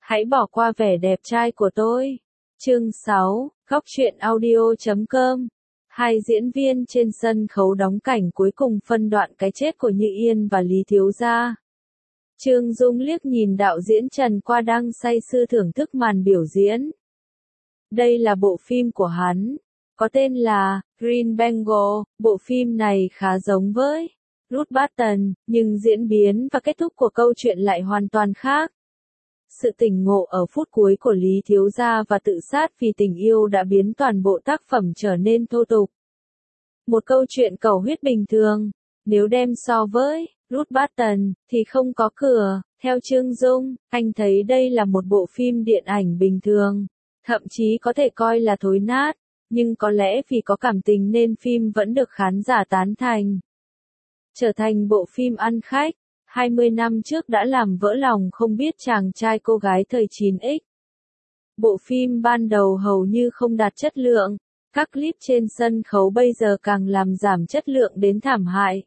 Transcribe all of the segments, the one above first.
Hãy bỏ qua vẻ đẹp trai của tôi. Chương 6, Góc truyện audio.com. Hai diễn viên trên sân khấu đóng cảnh cuối cùng phân đoạn cái chết của Như Yên và Lý Thiếu Gia. Trương Dung liếc nhìn đạo diễn Trần Qua đang say sưa thưởng thức màn biểu diễn. Đây là bộ phim của hắn, có tên là Green Bengal. Bộ phim này khá giống với Red Button, nhưng diễn biến và kết thúc của câu chuyện lại hoàn toàn khác. Sự tỉnh ngộ ở phút cuối của Lý Thiếu Gia và tự sát vì tình yêu đã biến toàn bộ tác phẩm trở nên thô tục. Một câu chuyện cầu huyết bình thường, nếu đem so với Red Button thì không có cửa. Theo Trương Dung, anh thấy đây là một bộ phim điện ảnh bình thường, thậm chí có thể coi là thối nát, nhưng có lẽ vì có cảm tình nên phim vẫn được khán giả tán thành. Trở thành bộ phim ăn khách, 20 năm trước đã làm vỡ lòng không biết chàng trai cô gái thời 9X. Bộ phim ban đầu hầu như không đạt chất lượng, các clip trên sân khấu bây giờ càng làm giảm chất lượng đến thảm hại.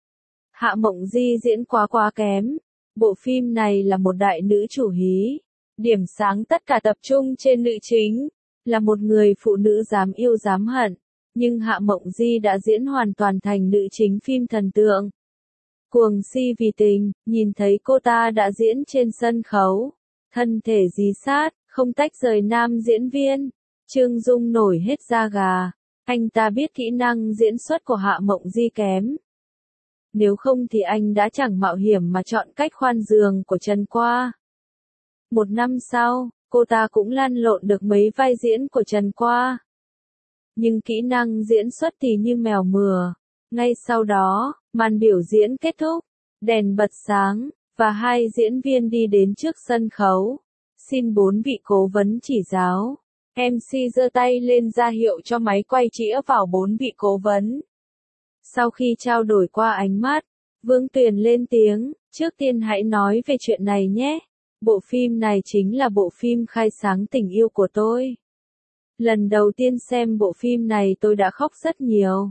Hạ Mộng Di diễn quá kém. Bộ phim này là một đại nữ chủ hí. Điểm sáng tất cả tập trung trên nữ chính, là một người phụ nữ dám yêu dám hận. Nhưng Hạ Mộng Di đã diễn hoàn toàn thành nữ chính phim thần tượng. Cuồng si vì tình, nhìn thấy cô ta đã diễn trên sân khấu. Thân thể dí sát, không tách rời nam diễn viên. Trương Dung nổi hết da gà. Anh ta biết kỹ năng diễn xuất của Hạ Mộng Di kém. Nếu không thì anh đã chẳng mạo hiểm mà chọn cách khoan giường của Trần Qua. Một năm sau, cô ta cũng lăn lộn được mấy vai diễn của Trần Qua. Nhưng kỹ năng diễn xuất thì như mèo mửa. Ngay sau đó, màn biểu diễn kết thúc, đèn bật sáng, và hai diễn viên đi đến trước sân khấu. Xin 4 vị cố vấn chỉ giáo. MC giơ tay lên ra hiệu cho máy quay chĩa vào 4 vị cố vấn. Sau khi trao đổi qua ánh mắt, Vương Tuyền lên tiếng, trước tiên hãy nói về chuyện này nhé. Bộ phim này chính là bộ phim khai sáng tình yêu của tôi. Lần đầu tiên xem bộ phim này tôi đã khóc rất nhiều.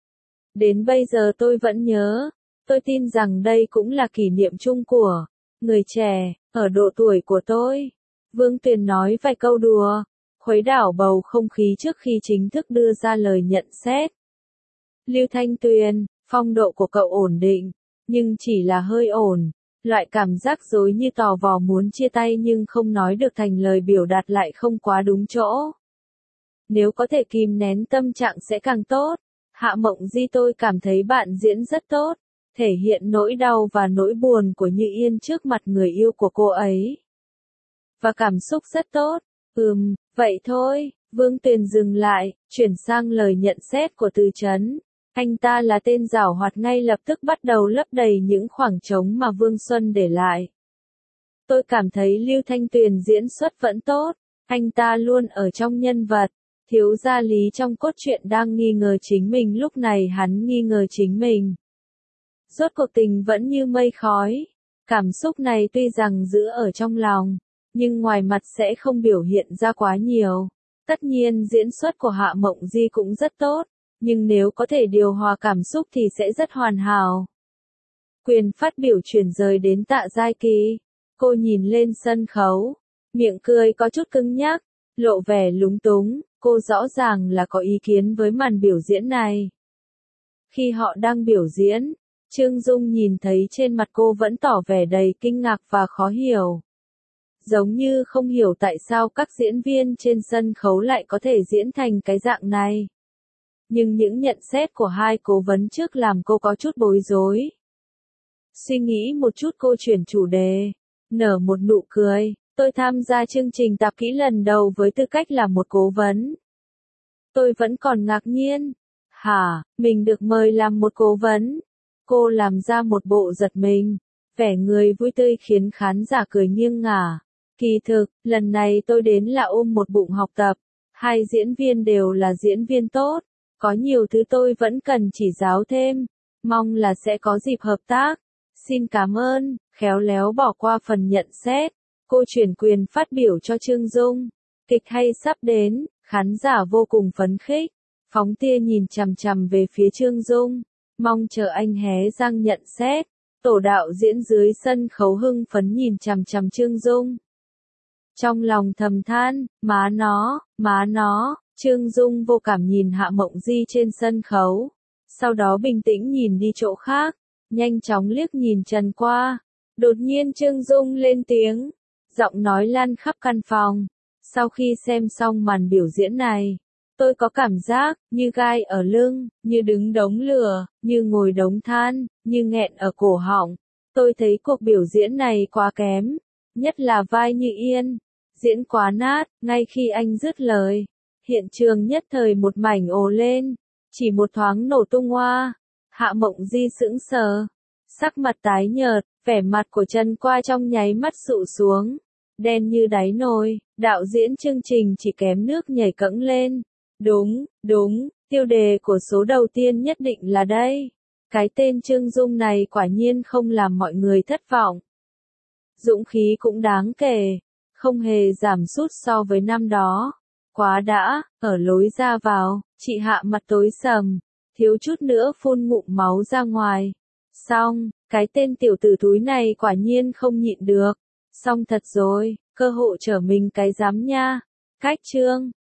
Đến bây giờ tôi vẫn nhớ, tôi tin rằng đây cũng là kỷ niệm chung của người trẻ, ở độ tuổi của tôi. Vương Tuyền nói vài câu đùa, khuấy đảo bầu không khí trước khi chính thức đưa ra lời nhận xét. Lưu Thanh Tuyền, phong độ của cậu ổn định, nhưng chỉ là hơi ổn. Loại cảm giác dối như tò vò muốn chia tay nhưng không nói được thành lời biểu đạt lại không quá đúng chỗ. Nếu có thể kìm nén tâm trạng sẽ càng tốt. Hạ Mộng Di, tôi cảm thấy bạn diễn rất tốt, thể hiện nỗi đau và nỗi buồn của Như Yên trước mặt người yêu của cô ấy. Và cảm xúc rất tốt. Vậy thôi. Vương Tuyền dừng lại, chuyển sang lời nhận xét của Từ Chấn. Anh ta là tên giảo hoạt ngay lập tức bắt đầu lấp đầy những khoảng trống mà Vương Xuân để lại. Tôi cảm thấy Lưu Thanh Tuyền diễn xuất vẫn tốt, anh ta luôn ở trong nhân vật. Thiếu gia Lý trong cốt truyện đang nghi ngờ chính mình, lúc này hắn nghi ngờ chính mình. Rốt cuộc tình vẫn như mây khói. Cảm xúc này tuy rằng giữ ở trong lòng, nhưng ngoài mặt sẽ không biểu hiện ra quá nhiều. Tất nhiên diễn xuất của Hạ Mộng Di cũng rất tốt, nhưng nếu có thể điều hòa cảm xúc thì sẽ rất hoàn hảo. Quyền phát biểu chuyển rời đến Tạ Giai Kỳ. Cô nhìn lên sân khấu, miệng cười có chút cứng nhắc, lộ vẻ lúng túng. Cô rõ ràng là có ý kiến với màn biểu diễn này. Khi họ đang biểu diễn, Trương Dung nhìn thấy trên mặt cô vẫn tỏ vẻ đầy kinh ngạc và khó hiểu. Giống như không hiểu tại sao các diễn viên trên sân khấu lại có thể diễn thành cái dạng này. Nhưng những nhận xét của hai cố vấn trước làm cô có chút bối rối. Suy nghĩ một chút cô chuyển chủ đề, nở một nụ cười. Tôi tham gia chương trình tạp kỹ lần đầu với tư cách là một cố vấn. Tôi vẫn còn ngạc nhiên. Hả, mình được mời làm một cố vấn? Cô làm ra một bộ giật mình. Vẻ người vui tươi khiến khán giả cười nghiêng ngả. Kỳ thực, lần này tôi đến là ôm một bụng học tập. Hai diễn viên đều là diễn viên tốt. Có nhiều thứ tôi vẫn cần chỉ giáo thêm. Mong là sẽ có dịp hợp tác. Xin cảm ơn. Khéo léo bỏ qua phần nhận xét. Cô chuyển quyền phát biểu cho Trương Dung. Kịch hay sắp đến, khán giả vô cùng phấn khích. Phóng tia nhìn chằm chằm về phía Trương Dung, mong chờ anh hé răng nhận xét. Tổ đạo diễn dưới sân khấu hưng phấn nhìn chằm chằm Trương Dung. Trong lòng thầm than, má nó, Trương Dung vô cảm nhìn Hạ Mộng Di trên sân khấu. Sau đó bình tĩnh nhìn đi chỗ khác, nhanh chóng liếc nhìn Trần qua. Đột nhiên Trương Dung lên tiếng, giọng nói lan khắp căn phòng. Sau khi xem xong màn biểu diễn này, tôi có cảm giác như gai ở lưng, như đứng đống lửa, như ngồi đống than, như nghẹn ở cổ họng. Tôi thấy cuộc biểu diễn này quá kém, nhất là vai Như Yên, diễn quá nát. Ngay khi anh dứt lời, hiện trường nhất thời một mảnh ồ lên, chỉ một thoáng nổ tung hoa. Hạ Mộng Di sững sờ, sắc mặt tái nhợt, vẻ mặt của Trần Qua trong nháy mắt sụ xuống, đen như đáy nồi. Đạo diễn chương trình chỉ kém nước nhảy cẫng lên. Đúng, tiêu đề của số đầu tiên nhất định là đây. Cái tên Trương Dung này quả nhiên không làm mọi người thất vọng. Dũng khí cũng đáng kể, không hề giảm sút so với năm đó. Quá đã, ở lối ra vào, chị Hạ mặt tối sầm, thiếu chút nữa phun ngụm máu ra ngoài. Xong, cái tên tiểu tử thúi này quả nhiên không nhịn được. Xong thật rồi, cơ hội trở mình cái dám nha. Cách chương